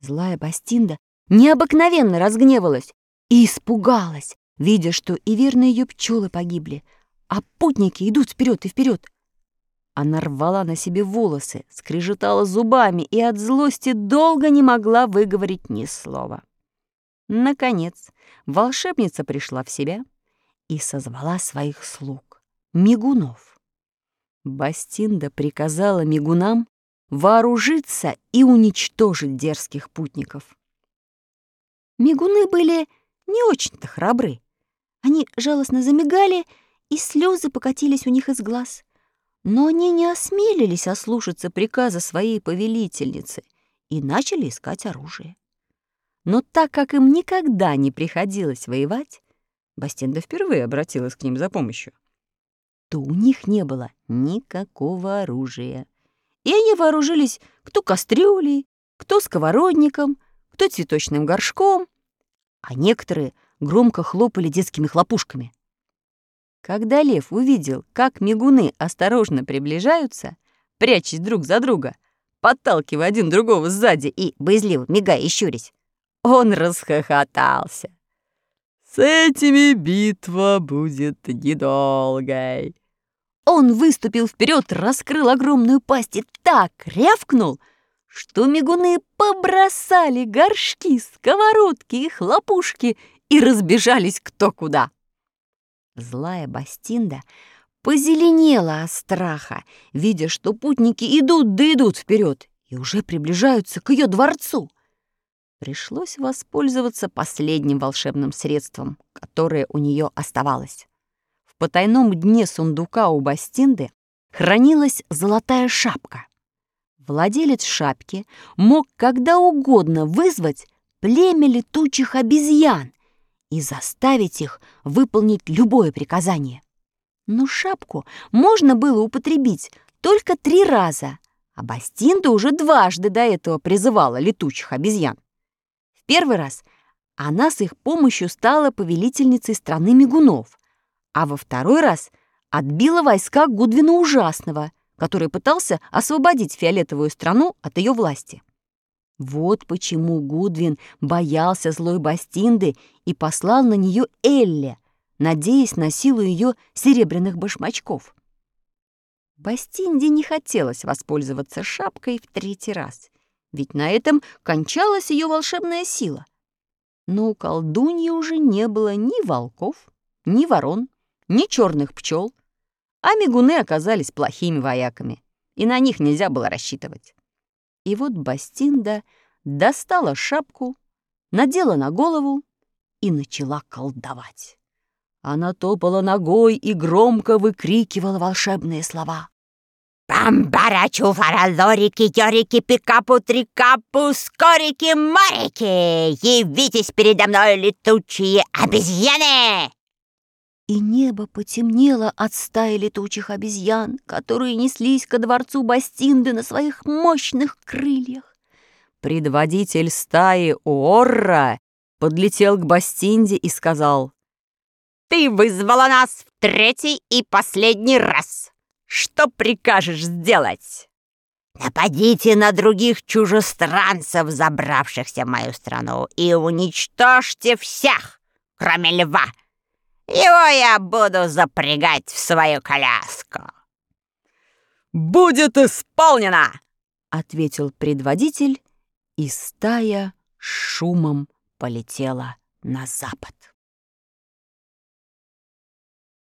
Злая Бастинда необыкновенно разгневалась и испугалась, видя, что и верные ее пчелы погибли, а путники идут вперед и вперед. Она рвала на себе волосы, скрежетала зубами и от злости долго не могла выговорить ни слова. Наконец, волшебница пришла в себя и созвала своих слуг, мигунов. Бастинда приказала мигунам вооружиться и уничтожить дерзких путников. Мигуны были не очень-то храбры. Они жалостно замигали, и слезы покатились у них из глаз. Но они не осмелились ослушаться приказа своей повелительницы и начали искать оружие. Но так как им никогда не приходилось воевать, Бастинда впервые обратилась к ним за помощью, то у них не было никакого оружия. И они вооружились кто кастрюлей, кто сковородником, кто цветочным горшком, а некоторые громко хлопали детскими хлопушками. Когда лев увидел, как мигуны осторожно приближаются, прячась друг за друга, подталкивая один другого сзади и боязливо мигая и щурясь, он расхохотался. «С этими битва будет недолгой». Он выступил вперед, раскрыл огромную пасть и так рявкнул, что мигуны побросали горшки, сковородки и хлопушки и разбежались кто куда. Злая Бастинда позеленела от страха, видя, что путники идут да идут вперед и уже приближаются к ее дворцу. Пришлось воспользоваться последним волшебным средством, которое у нее оставалось. В потайном дне сундука у Бастинды хранилась золотая шапка. Владелец шапки мог когда угодно вызвать племя летучих обезьян и заставить их выполнить любое приказание. Но шапку можно было употребить только 3 раза, а Бастинда уже дважды до этого призывала летучих обезьян. В первый раз она с их помощью стала повелительницей страны мигунов, а во второй раз отбила войска Гудвина Ужасного, который пытался освободить фиолетовую страну от ее власти. Вот почему Гудвин боялся злой Бастинды и послал на нее Элли, надеясь на силу ее серебряных башмачков. Бастинде не хотелось воспользоваться шапкой в 3-й раз, ведь на этом кончалась ее волшебная сила. Но у колдуньи уже не было ни волков, ни ворон, ни черных пчел, а мигуны оказались плохими вояками, и на них нельзя было рассчитывать. И вот Бастинда достала шапку, надела на голову и начала колдовать. Она топала ногой и громко выкрикивала волшебные слова. «Бамбарачу, фаралорики, йорики, пикапу, трикапу, скорики, морики! Явитесь передо мной, летучие обезьяны!» И небо потемнело от стаи летучих обезьян, которые неслись ко дворцу Бастинды на своих мощных крыльях. Предводитель стаи Уорра подлетел к Бастинде и сказал: «Ты вызвала нас в 3-й и последний раз. Что прикажешь сделать?» «Нападите на других чужестранцев, забравшихся в мою страну, и уничтожьте всех, кроме льва. Его я буду запрягать в свою коляску». «Будет исполнено!» — ответил предводитель, и стая шумом полетела на запад.